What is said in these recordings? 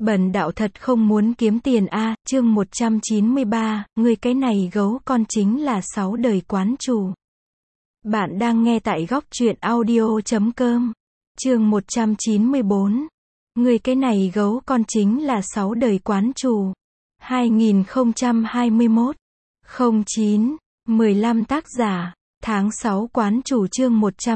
Bần đạo thật không muốn kiếm tiền a. Chương 193, ngươi cái này gấu con chính là 6 đời quán chủ. Bạn đang nghe tại góc truyện audio.com. Chương 194. Ngươi cái này gấu con chính là 6 đời quán chủ. 2021 09 15 tác giả, tháng 6 quán chủ. Chương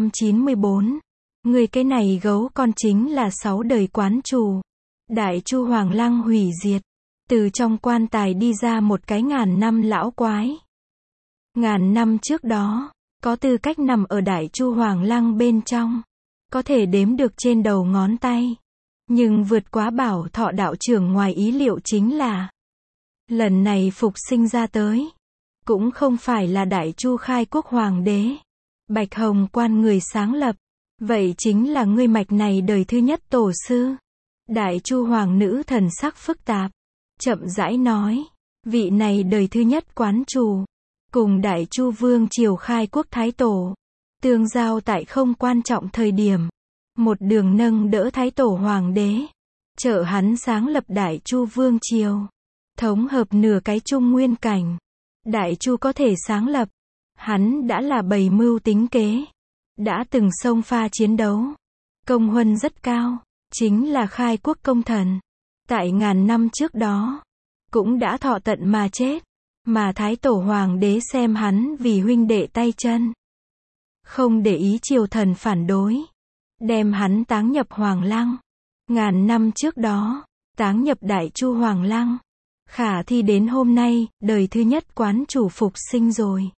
194. Ngươi cái này gấu con chính là 6 đời quán chủ. Đại Chu Hoàng Lăng hủy diệt. Từ trong quan tài đi ra một cái 1000 năm lão quái. 1000 năm trước đó, có tư cách nằm ở Đại Chu Hoàng Lăng bên trong. Có thể đếm được trên đầu ngón tay. Nhưng vượt quá Bảo Thọ đạo trưởng ngoài ý liệu chính là lần này phục sinh ra tới. Cũng không phải là Đại Chu khai quốc hoàng đế. Bạch Hồng Quan người sáng lập. Vậy chính là ngươi mạch này đời thứ nhất tổ sư. Đại Chu Hoàng nữ thần sắc phức tạp, chậm rãi nói, vị này đời thứ nhất quán chủ, cùng Đại Chu Vương triều khai quốc thái tổ, tương giao tại không quan trọng thời điểm, một đường nâng đỡ thái tổ hoàng đế, trợ hắn sáng lập Đại Chu Vương triều, thống hợp nửa cái Trung Nguyên cảnh. Đại Chu có thể sáng lập, hắn đã là bày mưu tính kế, đã từng xông pha chiến đấu, công huân rất cao. Chính là khai quốc công thần. Tại 1000 năm trước đó, cũng đã thọ tận mà chết. Mà thái tổ hoàng đế xem hắn vì huynh đệ tay chân. Không để ý triều thần phản đối. Đem hắn táng nhập Hoàng Lăng. 1000 năm trước đó, táng nhập Đại Chu Hoàng Lăng. Khả thi đến hôm nay, đời thứ nhất quán chủ phục sinh rồi.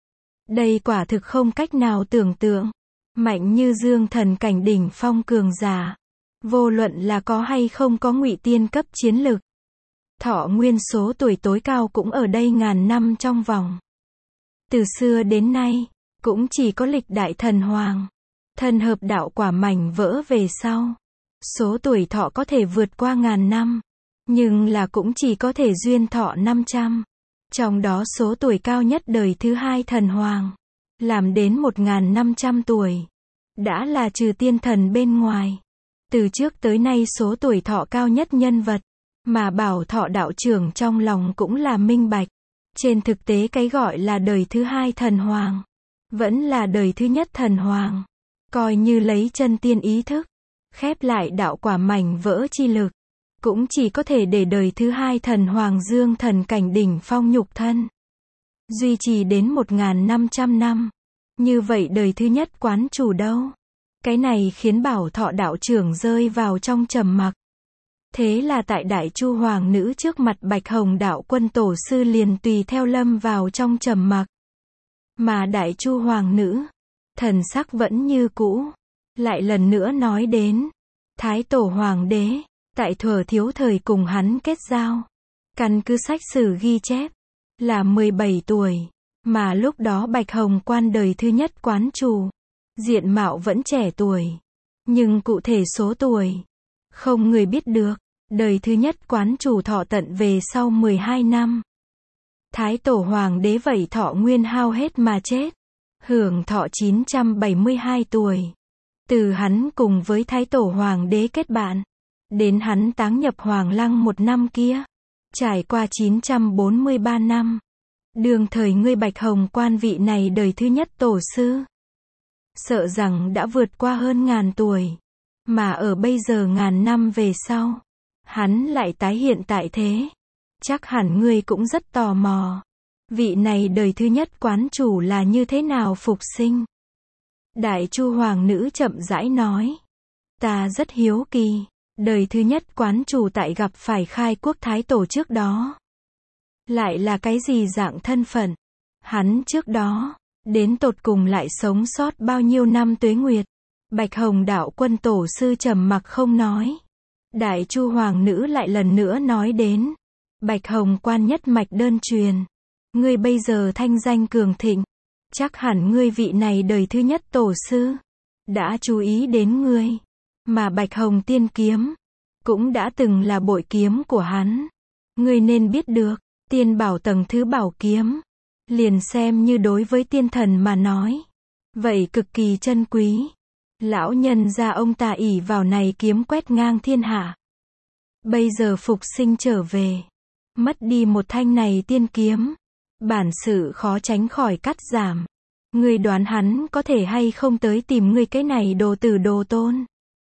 Đây quả thực không cách nào tưởng tượng. Mạnh như Dương thần cảnh đỉnh phong cường giả. Vô luận là có hay không có ngụy tiên cấp chiến lực. Thọ nguyên số tuổi tối cao cũng ở đây 1000 năm trong vòng. Từ xưa đến nay, cũng chỉ có lịch đại thần hoàng. Thần hợp đạo quả mảnh vỡ về sau. Số tuổi thọ có thể vượt qua 1000 năm. Nhưng là cũng chỉ có thể duyên thọ 500. Trong đó số tuổi cao nhất đời thứ hai thần hoàng. Làm đến 1500 tuổi. Đã là trừ tiên thần bên ngoài. Từ trước tới nay số tuổi thọ cao nhất nhân vật, mà Bảo Thọ đạo trưởng trong lòng cũng là minh bạch. Trên thực tế cái gọi là đời thứ hai thần hoàng, vẫn là đời thứ nhất thần hoàng. Coi như lấy chân tiên ý thức, khép lại đạo quả mảnh vỡ chi lực, cũng chỉ có thể để đời thứ hai thần hoàng Dương thần cảnh đỉnh phong nhục thân. Duy trì đến 1500 năm. Như vậy đời thứ nhất quán chủ đâu? Cái này khiến Bảo Thọ đạo trưởng rơi vào trong trầm mặc. Thế là tại Đại Chu Hoàng nữ trước mặt Bạch Hồng đạo quân tổ sư liền tùy theo lâm vào trong trầm mặc. Mà Đại Chu Hoàng nữ, thần sắc vẫn như cũ, lại lần nữa nói đến, Thái tổ Hoàng đế, tại thuở thiếu thời cùng hắn kết giao. Căn cứ sách sử ghi chép, là 17 tuổi, mà lúc đó Bạch Hồng Quan đời thứ nhất quán chủ. Diện mạo vẫn trẻ tuổi, nhưng cụ thể số tuổi, không người biết được. Đời thứ nhất quán chủ thọ tận về sau 12 năm. Thái tổ hoàng đế vậy thọ nguyên hao hết mà chết. Hưởng thọ 972 tuổi. Từ hắn cùng với thái tổ hoàng đế kết bạn, đến hắn táng nhập Hoàng Lăng một năm kia. Trải qua 943 năm. Đường thời ngươi Bạch Hồng Quan vị này đời thứ nhất tổ sư. Sợ rằng đã vượt qua hơn 1000 tuổi. Mà ở bây giờ 1000 năm về sau, hắn lại tái hiện tại thế. Chắc hẳn ngươi cũng rất tò mò. Vị này đời thứ nhất quán chủ là như thế nào phục sinh? Đại Chu Hoàng nữ chậm rãi nói. Ta rất hiếu kỳ. Đời thứ nhất quán chủ tại gặp phải khai quốc thái tổ trước đó. Lại là cái gì dạng thân phận? Hắn trước đó đến tột cùng lại sống sót bao nhiêu năm tuế nguyệt? Bạch Hồng đạo quân tổ sư trầm mặc không nói. Đại Chu Hoàng nữ lại lần nữa nói đến. Bạch Hồng Quan nhất mạch đơn truyền. Ngươi bây giờ thanh danh cường thịnh. Chắc hẳn ngươi vị này đời thứ nhất tổ sư. Đã chú ý đến ngươi. Mà Bạch Hồng tiên kiếm. Cũng đã từng là bội kiếm của hắn. Ngươi nên biết được. Tiên bảo tầng thứ bảo kiếm. Liền xem như đối với tiên thần mà nói. Vậy cực kỳ chân quý. Lão nhân gia ông ta ỷ vào này kiếm quét ngang thiên hạ. Bây giờ phục sinh trở về. Mất đi một thanh này tiên kiếm. Bản sự khó tránh khỏi cắt giảm. Ngươi đoán hắn có thể hay không tới tìm ngươi cái này đồ tử đồ tôn.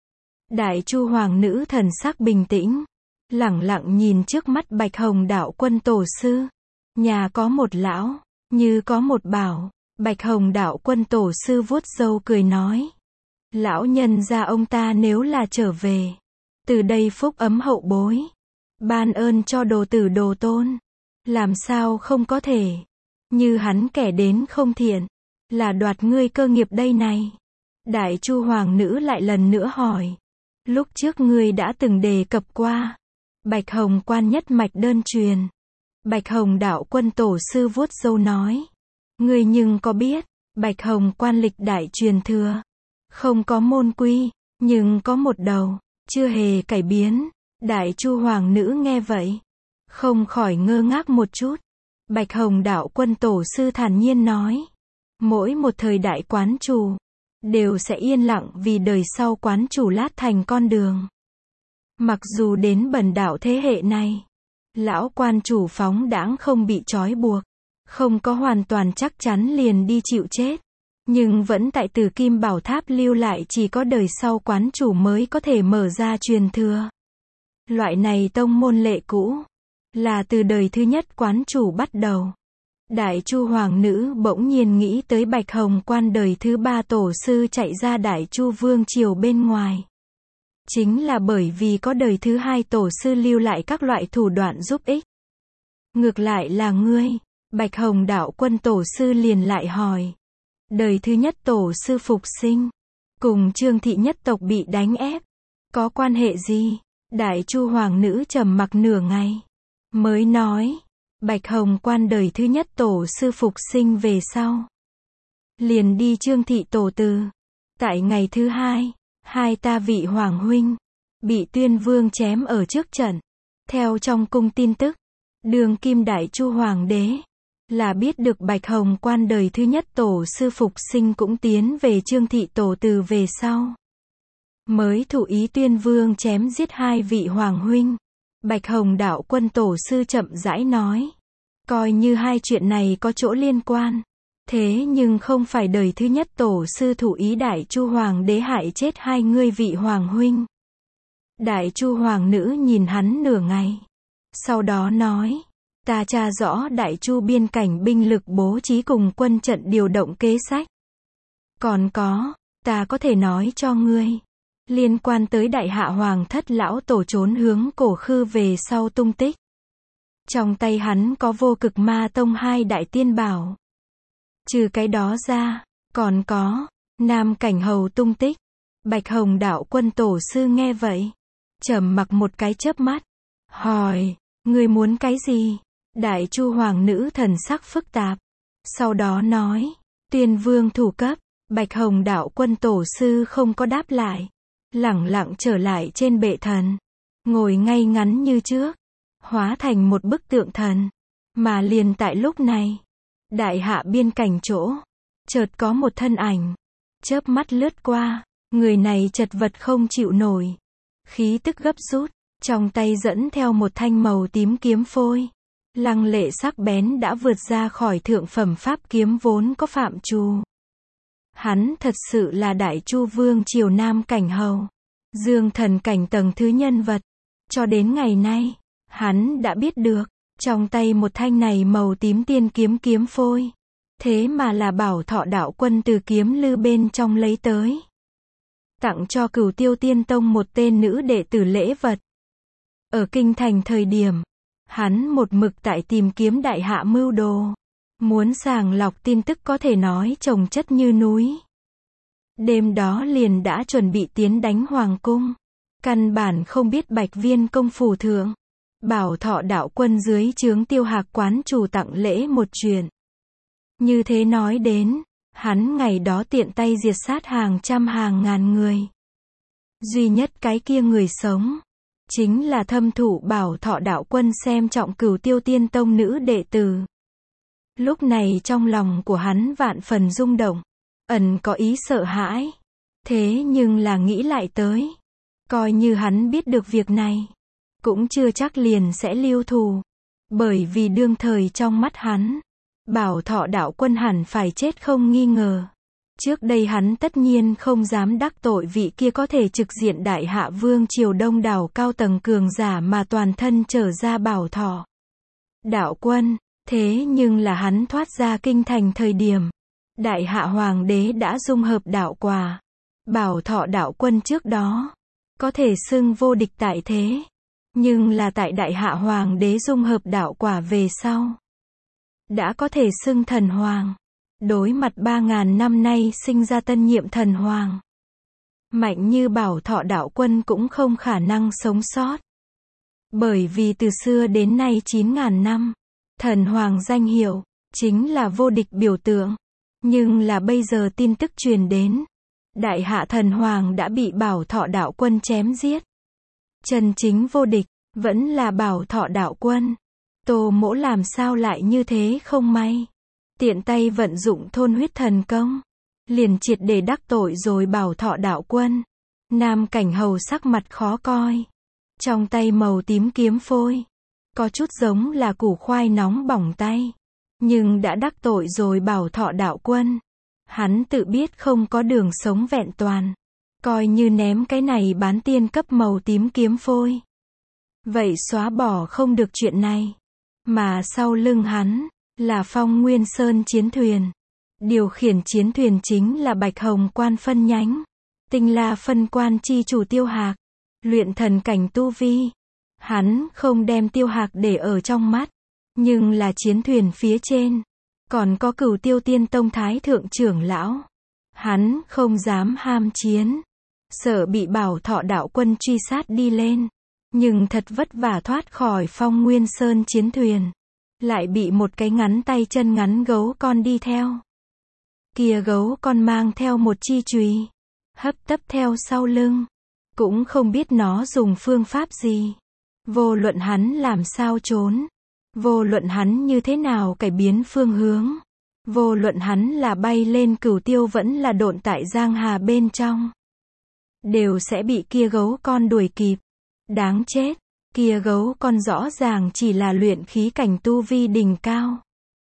Đại Chu hoàng nữ thần sắc bình tĩnh. Lẳng lặng nhìn trước mắt Bạch Hồng đạo quân tổ sư. Nhà có một lão, như có một bảo. Bạch Hồng đạo quân tổ sư vuốt râu cười nói. Lão nhân gia ông ta nếu là trở về. Từ đây phúc ấm hậu bối. Ban ơn cho đồ tử đồ tôn. Làm sao không có thể. Như hắn kẻ đến không thiện. Là đoạt ngươi cơ nghiệp đây này. Đại Chu hoàng nữ lại lần nữa hỏi. Lúc trước ngươi đã từng đề cập qua. Bạch Hồng quan nhất mạch đơn truyền. Bạch Hồng đạo quân tổ sư vuốt râu nói. Ngươi nhưng có biết. Bạch Hồng quan lịch đại truyền thừa. Không có môn quy. Nhưng có một đầu. Chưa hề cải biến. Đại Chu hoàng nữ nghe vậy. Không khỏi ngơ ngác một chút. Bạch Hồng đạo quân tổ sư thản nhiên nói. Mỗi một thời đại quán chủ. Đều sẽ yên lặng vì đời sau quán chủ lát thành con đường. Mặc dù đến bần đạo thế hệ này. Lão quan chủ phóng đãng không bị trói buộc. Không có hoàn toàn chắc chắn liền đi chịu chết. Nhưng vẫn tại Tử Kim Bảo Tháp lưu lại chỉ có đời sau quán chủ mới có thể mở ra truyền thừa. Loại này tông môn lệ cũ. Là từ đời thứ nhất quán chủ bắt đầu. Đại Chu hoàng nữ bỗng nhiên nghĩ tới Bạch Hồng quan đời thứ 3 tổ sư chạy ra Đại Chu vương triều bên ngoài. Chính là bởi vì có đời thứ 2 tổ sư lưu lại các loại thủ đoạn giúp ích. Ngược lại là ngươi, Bạch Hồng đạo quân tổ sư liền lại hỏi. Đời thứ nhất tổ sư phục sinh. Cùng Trương thị nhất tộc bị đánh ép. Có quan hệ gì? Đại Chu hoàng nữ trầm mặc nửa ngày. Mới nói. Bạch Hồng quan đời thứ nhất tổ sư phục sinh về sau. Liền đi Trương thị tổ từ. Tại ngày thứ 2. Hai ta vị hoàng huynh. Bị Tuyên Vương chém ở trước trận. Theo trong cung tin tức. Đường kim Đại Chu hoàng đế. Là biết được Bạch Hồng quan đời thứ nhất tổ sư phục sinh cũng tiến về Trương thị tổ từ về sau. Mới thủ ý Tuyên Vương chém giết hai vị hoàng huynh. Bạch Hồng đạo quân tổ sư chậm rãi nói. Coi như hai chuyện này có chỗ liên quan. Thế nhưng không phải đời thứ nhất tổ sư thủ ý Đại Chu hoàng đế hại chết hai ngươi vị hoàng huynh. Đại Chu hoàng nữ nhìn hắn nửa ngày. Sau đó nói. Ta tra rõ Đại Chu biên cảnh binh lực bố trí cùng quân trận điều động kế sách. Còn có, ta có thể nói cho ngươi. Liên quan tới Đại Hạ Hoàng thất lão tổ trốn hướng Cổ Khư về sau tung tích. Trong tay hắn có Vô Cực Ma Tông 2 đại tiên bảo. Trừ cái đó ra, còn có Nam Cảnh Hầu tung tích. Bạch Hồng đạo quân tổ sư nghe vậy, trầm mặc một cái chớp mắt, hỏi, ngươi muốn cái gì? Đại Chu hoàng nữ thần sắc phức tạp. Sau đó nói, Tuyên Vương thủ cấp. Bạch Hồng đạo quân tổ sư không có đáp lại. Lẳng lặng trở lại trên bệ thần. Ngồi ngay ngắn như trước. Hóa thành một bức tượng thần. Mà liền tại lúc này. Đại hạ biên cảnh chỗ. Chợt có một thân ảnh. Chớp mắt lướt qua. Người này chật vật không chịu nổi. Khí tức gấp rút. Trong tay dẫn theo một thanh màu tím kiếm phôi. Lăng lệ sắc bén đã vượt ra khỏi thượng phẩm pháp kiếm vốn có phạm trù. Hắn thật sự là Đại Chu vương triều Nam Cảnh Hầu. Dương thần cảnh tầng thứ nhân vật. Cho đến ngày nay, hắn đã biết được, trong tay một thanh này màu tím tiên kiếm kiếm phôi. Thế mà là Bảo Thọ đạo quân từ kiếm lư bên trong lấy tới. Tặng cho Cửu Tiêu Tiên Tông một tên nữ đệ tử lễ vật. Ở kinh thành thời điểm, hắn một mực tại tìm kiếm Đại Hạ mưu đồ. Muốn sàng lọc tin tức có thể nói chồng chất như núi. Đêm đó liền đã chuẩn bị tiến đánh hoàng cung. Căn bản không biết Bạch Viên công phủ thượng. Bảo Thọ đạo quân dưới trướng Tiêu Hạc quán chủ tặng lễ một chuyện. Như thế nói đến, hắn ngày đó tiện tay diệt sát hàng trăm hàng ngàn người. Duy nhất cái kia người sống. Chính là thâm thụ Bảo Thọ đạo quân xem trọng Cửu Tiêu Tiên Tông nữ đệ tử. Lúc này trong lòng của hắn vạn phần rung động. Ẩn có ý sợ hãi. Thế nhưng là nghĩ lại tới. Coi như hắn biết được việc này. cũng chưa chắc liền sẽ lưu thù. Bởi vì đương thời trong mắt hắn, Bảo Thọ đạo quân hẳn phải chết không nghi ngờ. Trước đây hắn tất nhiên không dám đắc tội vị kia có thể trực diện đại hạ vương triều đông đảo cao tầng cường giả mà toàn thân trở ra Bảo Thọ đạo quân. Thế nhưng là hắn thoát ra kinh thành thời điểm, đại hạ hoàng đế đã dung hợp đạo quả. Bảo Thọ đạo quân trước đó, có thể xưng vô địch tại thế. Nhưng là tại đại hạ hoàng đế dung hợp đạo quả về sau, đã có thể xưng thần hoàng. Đối mặt 3.000 năm nay sinh ra tân nhiệm thần hoàng, mạnh như Bảo Thọ đạo quân cũng không khả năng sống sót. Bởi vì từ xưa đến nay 9.000 năm, thần hoàng danh hiệu, chính là vô địch biểu tượng. Nhưng là bây giờ tin tức truyền đến, đại hạ thần hoàng đã bị Bảo Thọ đạo quân chém giết. Chân chính vô địch, vẫn là Bảo Thọ đạo quân. Tô Mỗ làm sao lại như thế không may. Tiện tay vận dụng thôn huyết thần công, liền triệt để đắc tội rồi Bảo Thọ đạo quân. Nam Cảnh Hầu sắc mặt khó coi. Trong tay màu tím kiếm phôi, có chút giống là củ khoai nóng bỏng tay. Nhưng đã đắc tội rồi Bảo Thọ đạo quân. Hắn tự biết không có đường sống vẹn toàn. Coi như ném cái này bán tiên cấp màu tím kiếm phôi. Vậy xóa bỏ không được chuyện này. Mà sau lưng hắn, là Phong Nguyên Sơn chiến thuyền. Điều khiển chiến thuyền chính là Bạch Hồng Quan phân nhánh. Tinh La phân quan chi chủ Tiêu Hạc. Luyện thần cảnh tu vi. Hắn không đem Tiêu Hạc để ở trong mắt. Nhưng là chiến thuyền phía trên, còn có Cửu Tiêu Tiên Tông Thái Thượng trưởng lão. Hắn không dám ham chiến. Sợ bị Bảo Thọ đạo quân truy sát đi lên. Nhưng thật vất vả thoát khỏi Phong Nguyên Sơn chiến thuyền. Lại bị một cái ngắn tay chân ngắn gấu con đi theo. Kia gấu con mang theo một chi chùy, hấp tấp theo sau lưng. Cũng không biết nó dùng phương pháp gì. Vô luận hắn làm sao trốn. Vô luận hắn như thế nào cải biến phương hướng. Vô luận hắn là bay lên Cửu Tiêu vẫn là độn tại Giang Hà bên trong. Đều sẽ bị kia gấu con đuổi kịp. Đáng chết. Kia gấu con rõ ràng chỉ là luyện khí cảnh tu vi đỉnh cao.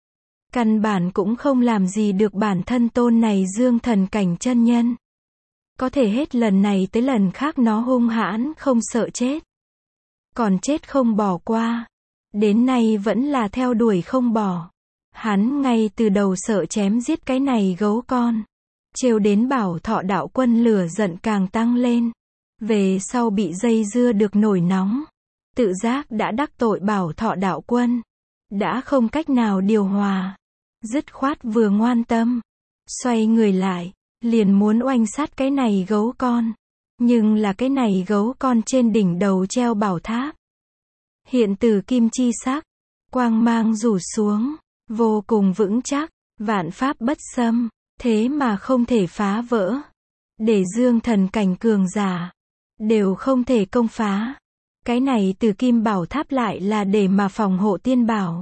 Căn bản cũng không làm gì được bản thân tôn này dương thần cảnh chân nhân. Có thể hết lần này tới lần khác nó hung hãn không sợ chết. Còn chết không bỏ qua. Đến nay vẫn là theo đuổi không bỏ. Hắn ngay từ đầu sợ chém giết cái này gấu con. Trêu đến Bảo Thọ đạo quân lửa giận càng tăng lên. Về sau bị dây dưa được nổi nóng. Tự giác đã đắc tội Bảo Thọ đạo quân. Đã không cách nào điều hòa. Dứt khoát vừa ngoan tâm. Xoay người lại. Liền muốn oanh sát cái này gấu con. Nhưng là cái này gấu con trên đỉnh đầu treo bảo tháp. Hiện từ kim chi sắc. Quang mang rủ xuống. Vô cùng vững chắc. Vạn pháp bất xâm. Thế mà không thể phá vỡ. Để dương thần cảnh cường giả. Đều không thể công phá. Cái này từ kim bảo tháp lại là để mà phòng hộ tiên bảo.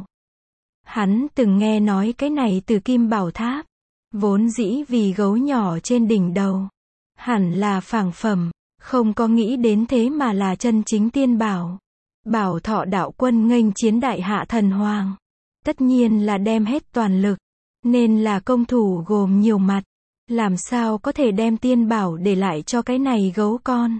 Hắn từng nghe nói cái này từ kim bảo tháp. Vốn dĩ vì gấu nhỏ trên đỉnh đầu. Hẳn là phảng phẩm. Không có nghĩ đến thế mà là chân chính tiên bảo. Bảo Thọ đạo quân nghênh chiến đại hạ thần hoàng. Tất nhiên là đem hết toàn lực. Nên là công thủ gồm nhiều mặt. Làm sao có thể đem tiên bảo để lại cho cái này gấu con.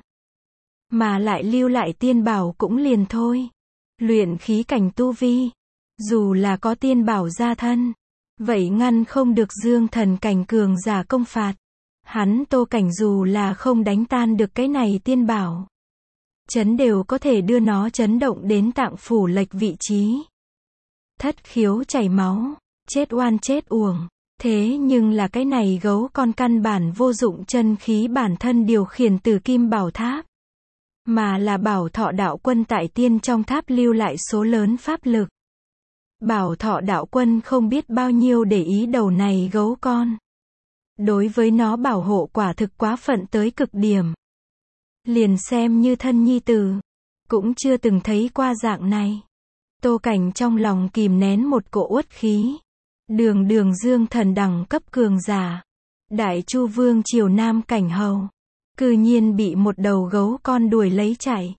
Mà lại lưu lại tiên bảo cũng liền thôi. Luyện khí cảnh tu vi. Dù là có tiên bảo gia thân. Vậy ngăn không được dương thần cảnh cường giả công phạt. Hắn Tô Cảnh dù là không đánh tan được cái này tiên bảo. Chấn đều có thể đưa nó chấn động đến tạng phủ lệch vị trí. Thất khiếu chảy máu. Chết oan chết uổng. Thế nhưng là cái này gấu con căn bản vô dụng chân khí bản thân điều khiển từ kim bảo tháp. Mà là Bảo Thọ đạo quân tại tiên trong tháp lưu lại số lớn pháp lực. Bảo Thọ đạo quân không biết bao nhiêu để ý đầu này gấu con. Đối với nó bảo hộ quả thực quá phận tới cực điểm. Liền xem như thân nhi tử. Cũng chưa từng thấy qua dạng này. Tô Cảnh trong lòng kìm nén một cỗ uất khí. Đường đường dương thần đẳng cấp cường giả. Đại Chu Vương triều Nam Cảnh Hầu. Cư nhiên bị một đầu gấu con đuổi lấy chạy.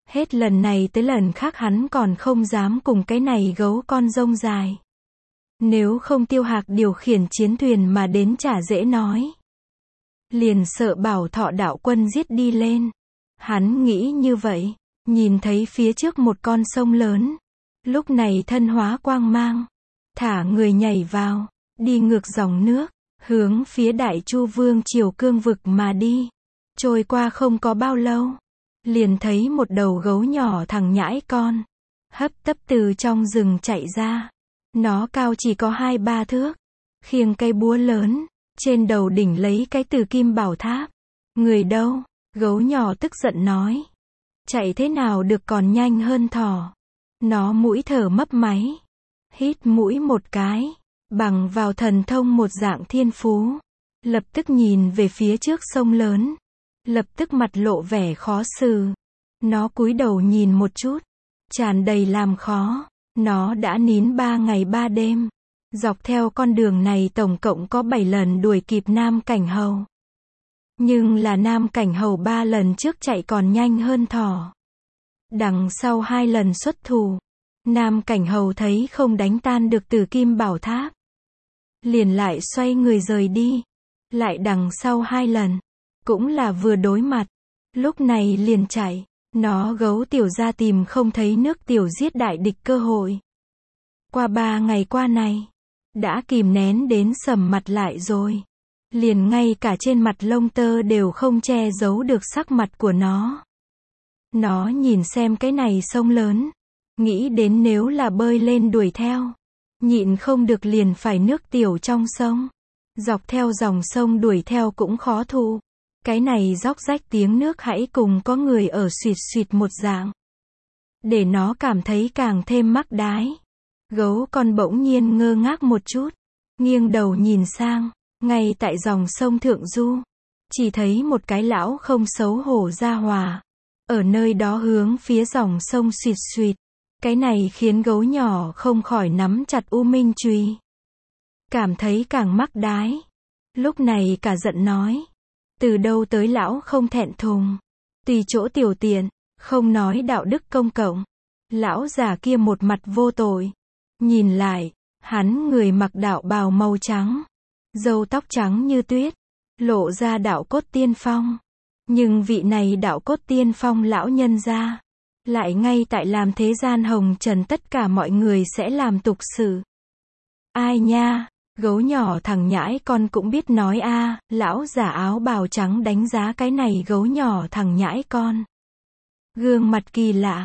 Hết lần này tới lần khác hắn còn không dám cùng cái này gấu con rông dài. Nếu không Tiêu Hạc điều khiển chiến thuyền mà đến chả dễ nói. Liền sợ Bảo Thọ đạo quân giết đi lên. Hắn nghĩ như vậy, nhìn thấy phía trước một con sông lớn. Lúc này thân hóa quang mang, thả người nhảy vào, đi ngược dòng nước, hướng phía Đại Chu Vương triều cương vực mà đi. Trôi qua không có bao lâu, liền thấy một đầu gấu nhỏ thằng nhãi con, hấp tấp từ trong rừng chạy ra. Nó cao chỉ có 2-3 thước, khiêng cây búa lớn, trên đầu đỉnh lấy cái Từ Kim Bảo Tháp. Người đâu? Gấu nhỏ tức giận nói. Chạy thế nào được còn nhanh hơn thỏ. Nó mũi thở mấp máy, hít mũi một cái, bằng vào thần thông một dạng thiên phú. Lập tức nhìn về phía trước sông lớn, lập tức mặt lộ vẻ khó xử. Nó cúi đầu nhìn một chút, tràn đầy làm khó. Nó đã nín 3 ngày 3 đêm. Dọc theo con đường này tổng cộng có 7 lần đuổi kịp Nam Cảnh Hầu. Nhưng là Nam Cảnh Hầu 3 lần trước chạy còn nhanh hơn thỏ. Đằng sau 2 lần xuất thủ, Nam Cảnh Hầu thấy không đánh tan được Tử Kim Bảo Tháp, liền lại xoay người rời đi. Lại đằng sau 2 lần, cũng là vừa đối mặt, lúc này liền chạy. Nó gấu tiểu ra tìm không thấy nước tiểu giết đại địch cơ hội. Qua 3 ngày qua này, đã kìm nén đến sầm mặt lại rồi. Liền ngay cả trên mặt lông tơ đều không che giấu được sắc mặt của nó. Nó nhìn xem cái này sông lớn, nghĩ đến nếu là bơi lên đuổi theo, nhịn không được liền phải nước tiểu trong sông. Dọc theo dòng sông đuổi theo cũng khó thụ. Cái này róc rách tiếng nước hãy cùng có người ở xuyệt xuyệt một dạng, để nó cảm thấy càng thêm mắc đái. Gấu con bỗng nhiên ngơ ngác một chút, nghiêng đầu nhìn sang, ngay tại dòng sông thượng du, chỉ thấy một cái lão không xấu hổ ra hòa, ở nơi đó hướng phía dòng sông xuyệt xuyệt. Cái này khiến gấu nhỏ không khỏi nắm chặt U Minh chùy, cảm thấy càng mắc đái. Lúc này cả giận nói, từ đâu tới lão không thẹn thùng, tùy chỗ tiểu tiện, không nói đạo đức công cộng. Lão già kia một mặt vô tội, nhìn lại, hắn người mặc đạo bào màu trắng, râu tóc trắng như tuyết, lộ ra đạo cốt tiên phong. Nhưng vị này đạo cốt tiên phong lão nhân gia, lại ngay tại làm thế gian hồng trần tất cả mọi người sẽ làm tục sự. Ai nha? Gấu nhỏ thằng nhãi con cũng biết nói a. Lão giả áo bào trắng đánh giá cái này gấu nhỏ thằng nhãi con, gương mặt kỳ lạ,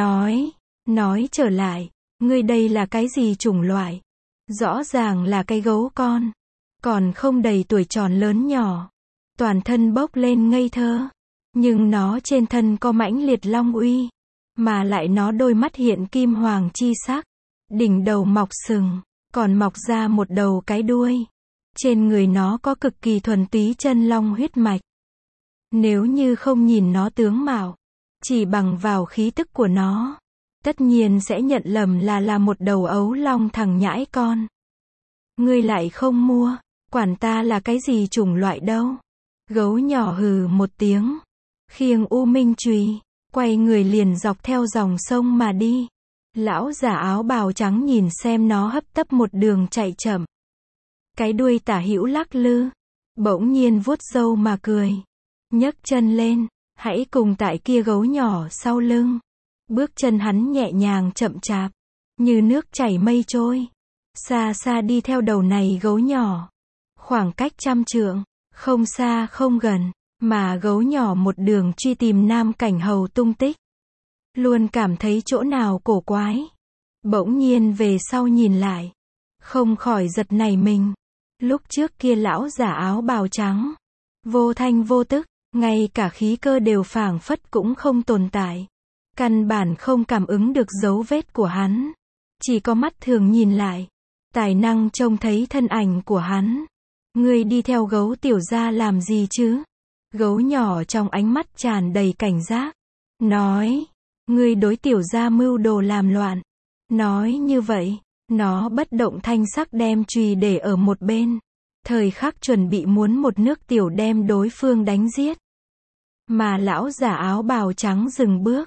nói trở lại, ngươi đây là cái gì chủng loại? Rõ ràng là cái gấu con, còn không đầy tuổi tròn lớn nhỏ, toàn thân bốc lên ngây thơ, nhưng nó trên thân có mãnh liệt long uy, mà lại nó đôi mắt hiện kim hoàng chi sắc, đỉnh đầu mọc sừng, còn mọc ra một đầu cái đuôi. Trên người nó có cực kỳ thuần túy chân long huyết mạch. Nếu như không nhìn nó tướng mạo, chỉ bằng vào khí tức của nó, tất nhiên sẽ nhận lầm là một đầu ấu long thằng nhãi con. Ngươi lại không mua, quản ta là cái gì chủng loại đâu. Gấu nhỏ hừ một tiếng, khiêng U Minh chùy, quay người liền dọc theo dòng sông mà đi. Lão giả áo bào trắng nhìn xem nó hấp tấp một đường chạy chậm, cái đuôi tả hữu lắc lư, bỗng nhiên vuốt râu mà cười, nhấc chân lên, hãy cùng tại kia gấu nhỏ sau lưng. Bước chân hắn nhẹ nhàng chậm chạp, như nước chảy mây trôi, xa xa đi theo đầu này gấu nhỏ. Khoảng cách 100 trượng, không xa không gần, mà gấu nhỏ một đường truy tìm Nam Cảnh Hầu tung tích. Luôn cảm thấy chỗ nào cổ quái. Bỗng nhiên về sau nhìn lại, không khỏi giật nảy mình. Lúc trước kia lão giả áo bào trắng, vô thanh vô tức, ngay cả khí cơ đều phảng phất cũng không tồn tại. Căn bản không cảm ứng được dấu vết của hắn. Chỉ có mắt thường nhìn lại, tài năng trông thấy thân ảnh của hắn. Ngươi đi theo gấu tiểu gia làm gì chứ? Gấu nhỏ trong ánh mắt tràn đầy cảnh giác, nói, ngươi đối tiểu gia mưu đồ làm loạn. Nói như vậy, nó bất động thanh sắc đem chùy để ở một bên, thời khắc chuẩn bị muốn một nước tiểu đem đối phương đánh giết. Mà lão giả áo bào trắng dừng bước,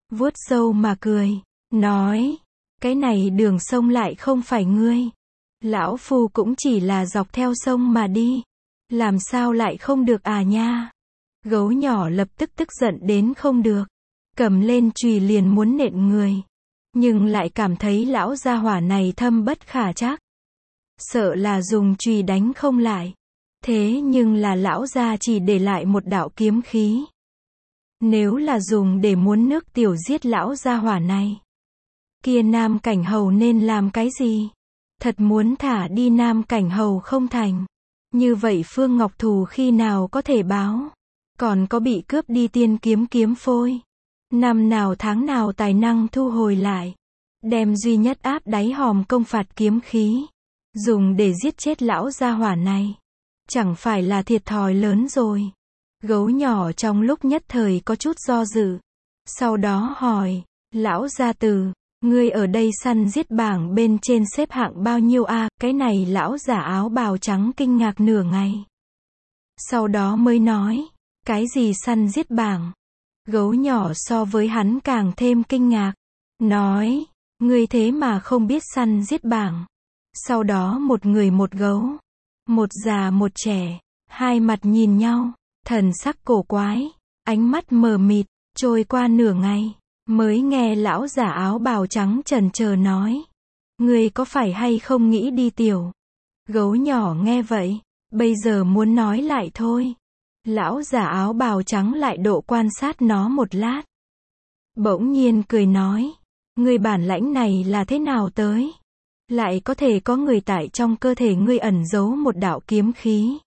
vuốt râu mà cười, nói, cái này đường sông lại không phải ngươi. Lão phu cũng chỉ là dọc theo sông mà đi. Làm sao lại không được à nha? Gấu nhỏ lập tức tức giận đến không được. Cầm lên chùy liền muốn nện người. Nhưng lại cảm thấy lão gia hỏa này thâm bất khả trắc. Sợ là dùng chùy đánh không lại. Thế nhưng là lão gia chỉ để lại một đạo kiếm khí. Nếu là dùng để muốn nước tiểu giết lão gia hỏa này, kia Nam Cảnh Hầu nên làm cái gì? Thật muốn thả đi Nam Cảnh Hầu không thành. Như vậy Phương Ngọc thù khi nào có thể báo? Còn có bị cướp đi tiên kiếm phôi. Năm nào tháng nào tài năng thu hồi lại. Đem duy nhất áp đáy hòm công phạt kiếm khí. Dùng để giết chết lão gia hỏa này. Chẳng phải là thiệt thòi lớn rồi. Gấu nhỏ trong lúc nhất thời có chút do dự. Sau đó hỏi, lão gia tử, ngươi ở đây săn giết bảng bên trên xếp hạng bao nhiêu a? Cái này lão giả áo bào trắng kinh ngạc nửa ngày. Sau đó mới nói, cái gì săn giết bảng? Gấu nhỏ so với hắn càng thêm kinh ngạc. Nói, ngươi thế mà không biết săn giết bảng. Sau đó một người một gấu. Một già một trẻ. Hai mặt nhìn nhau. Thần sắc cổ quái. Ánh mắt mờ mịt. Trôi qua nửa ngày. Mới nghe lão giả áo bào trắng chần chờ nói. Ngươi có phải hay không nghĩ đi tiểu? Gấu nhỏ nghe vậy. Bây giờ muốn nói lại thôi. Lão giả áo bào trắng lại độ quan sát nó một lát. Bỗng nhiên cười nói. Ngươi bản lãnh này là thế nào tới? Lại có thể có người tại trong cơ thể ngươi ẩn giấu một đạo kiếm khí.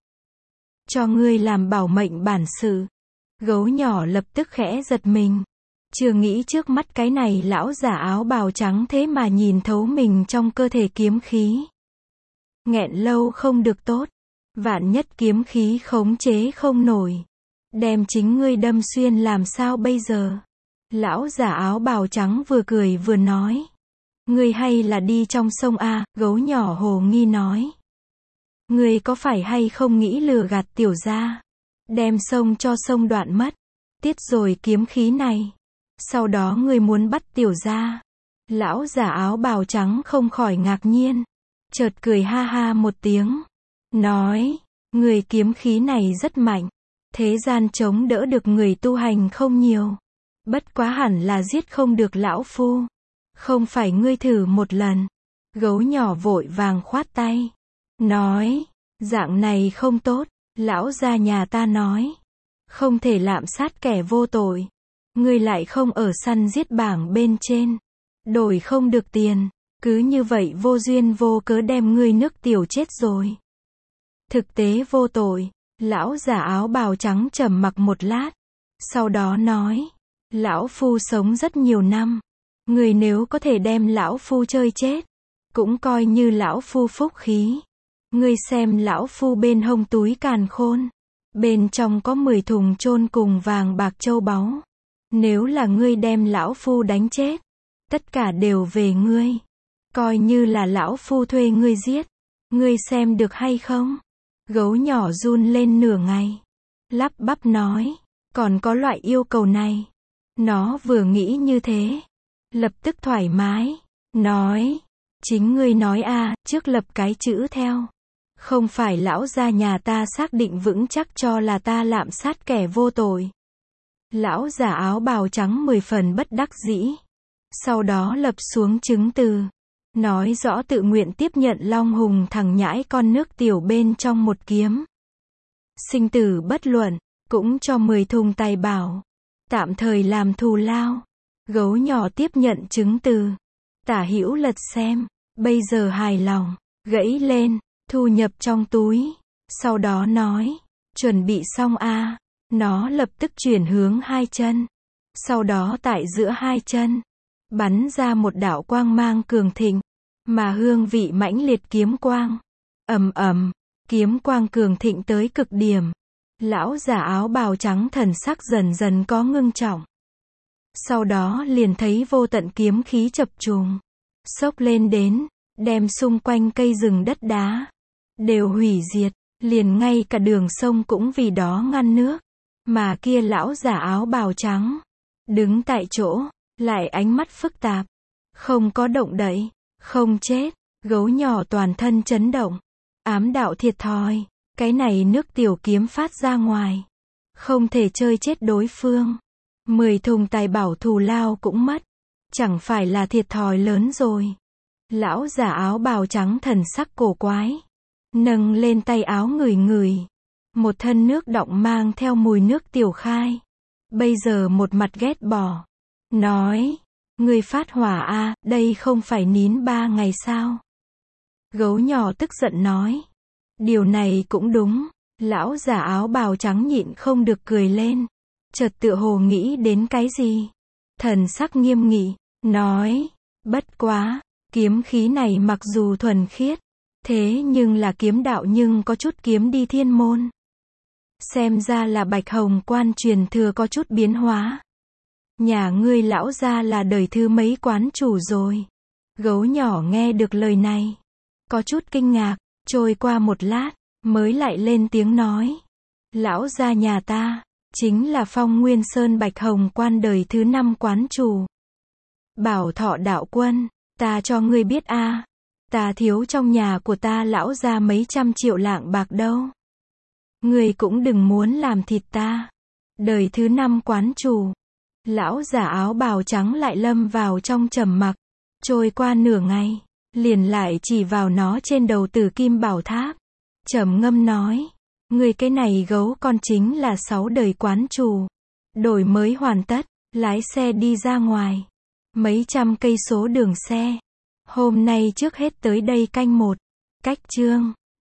Cho ngươi làm bảo mệnh bản sự. Gấu nhỏ lập tức khẽ giật mình. Chưa nghĩ trước mắt cái này lão giả áo bào trắng thế mà nhìn thấu mình trong cơ thể kiếm khí. Nghẹn lâu không được tốt. Vạn nhất kiếm khí khống chế không nổi. Đem chính ngươi đâm xuyên làm sao bây giờ? Lão giả áo bào trắng vừa cười vừa nói. Ngươi hay là đi trong sông a? Gấu nhỏ hồ nghi nói. Ngươi có phải hay không nghĩ lừa gạt tiểu gia? Đem sông cho sông đoạn mất. Tiết rồi kiếm khí này. Sau đó ngươi muốn bắt tiểu gia. Lão giả áo bào trắng không khỏi ngạc nhiên. Chợt cười ha ha một tiếng. Nói, người kiếm khí này rất mạnh. Thế gian chống đỡ được người tu hành không nhiều. Bất quá hẳn là giết không được lão phu. Không phải ngươi thử một lần. Gấu nhỏ vội vàng khoát tay. Nói, dạng này không tốt. Lão gia nhà ta nói. Không thể lạm sát kẻ vô tội. Ngươi lại không ở săn giết bảng bên trên. Đổi không được tiền. Cứ như vậy vô duyên vô cớ đem ngươi nước tiểu chết rồi. Thực tế vô tội. Lão giả áo bào trắng trầm mặc một lát. Sau đó nói. Lão phu sống rất nhiều năm. Người nếu có thể đem lão phu chơi chết. Cũng coi như lão phu phúc khí. Ngươi xem lão phu bên hông túi càn khôn. Bên trong có 10 thùng chôn cùng vàng bạc châu báu. Nếu là ngươi đem lão phu đánh chết. Tất cả đều về ngươi. Coi như là lão phu thuê ngươi giết. Ngươi xem được hay không? Gấu nhỏ run lên nửa ngày. Lắp bắp nói. Còn có loại yêu cầu này. Nó vừa nghĩ như thế. Lập tức thoải mái. Nói. Chính ngươi nói a, trước lập cái chữ theo. Không phải lão gia nhà ta xác định vững chắc cho là ta lạm sát kẻ vô tội. Lão giả áo bào trắng 10 phần bất đắc dĩ. Sau đó lập xuống chứng từ. Nói rõ tự nguyện tiếp nhận Long Hùng thằng nhãi con nước tiểu bên trong một kiếm. Sinh tử bất luận, cũng cho 10 thùng tài bảo. Tạm thời làm thù lao. Gấu nhỏ tiếp nhận chứng từ. Tả hữu lật xem. Bây giờ hài lòng. Gãy lên. Thu nhập trong túi. Sau đó nói. Chuẩn bị xong a. Nó lập tức chuyển hướng hai chân. Sau đó tại giữa hai chân. Bắn ra một đạo quang mang cường thịnh. Mà hương vị mãnh liệt kiếm quang. Ầm ầm. Kiếm quang cường thịnh tới cực điểm. Lão giả áo bào trắng thần sắc dần dần có ngưng trọng. Sau đó liền thấy vô tận kiếm khí chập trùng. Xốc lên đến. Đem xung quanh cây rừng đất đá. Đều hủy diệt. Liền ngay cả đường sông cũng vì đó ngăn nước. Mà kia lão giả áo bào trắng. Đứng tại chỗ. lại ánh mắt phức tạp. Không có động đậy, không chết. Gấu nhỏ toàn thân chấn động. Ám đạo thiệt thòi. Cái này nước tiểu kiếm phát ra ngoài. Không thể chơi chết đối phương. 10 thùng tài bảo thù lao cũng mất. Chẳng phải là thiệt thòi lớn rồi. Lão giả áo bào trắng thần sắc cổ quái. Nâng lên tay áo ngửi ngửi. Một thân nước đọng mang theo mùi nước tiểu khai. Bây giờ một mặt ghét bỏ. Nói. Người phát hỏa a, đây không phải nín 3 ngày sao? Gấu nhỏ tức giận nói. Điều này cũng đúng. Lão giả áo bào trắng nhịn không được cười lên. Chợt tựa hồ nghĩ đến cái gì. Thần sắc nghiêm nghị. Nói. Bất quá. Kiếm khí này mặc dù thuần khiết. Thế nhưng là kiếm đạo nhưng có chút kiếm đi thiên môn. Xem ra là Bạch Hồng quan truyền thừa có chút biến hóa. Nhà ngươi lão gia là đời thứ mấy quán chủ rồi. Gấu nhỏ nghe được lời này. Có chút kinh ngạc, trôi qua một lát, mới lại lên tiếng nói. Lão gia nhà ta, chính là Phong Nguyên Sơn Bạch Hồng quan đời thứ 5 quán chủ. Bảo Thọ đạo quân, ta cho ngươi biết a, ta thiếu trong nhà của ta lão gia mấy trăm triệu lạng bạc đâu. Ngươi cũng đừng muốn làm thịt ta. Đời thứ 5 quán chủ. Lão giả áo bào trắng lại lâm vào trong trầm mặc. Trôi qua nửa ngày, liền lại chỉ vào nó trên đầu Tử Kim Bảo Tháp. Trầm ngâm nói. Người cái này gấu con chính là 6 đời quán chủ. Đổi mới hoàn tất, lái xe đi ra ngoài. Mấy trăm cây số đường xe. Hôm nay trước hết tới đây canh 1. Cách chương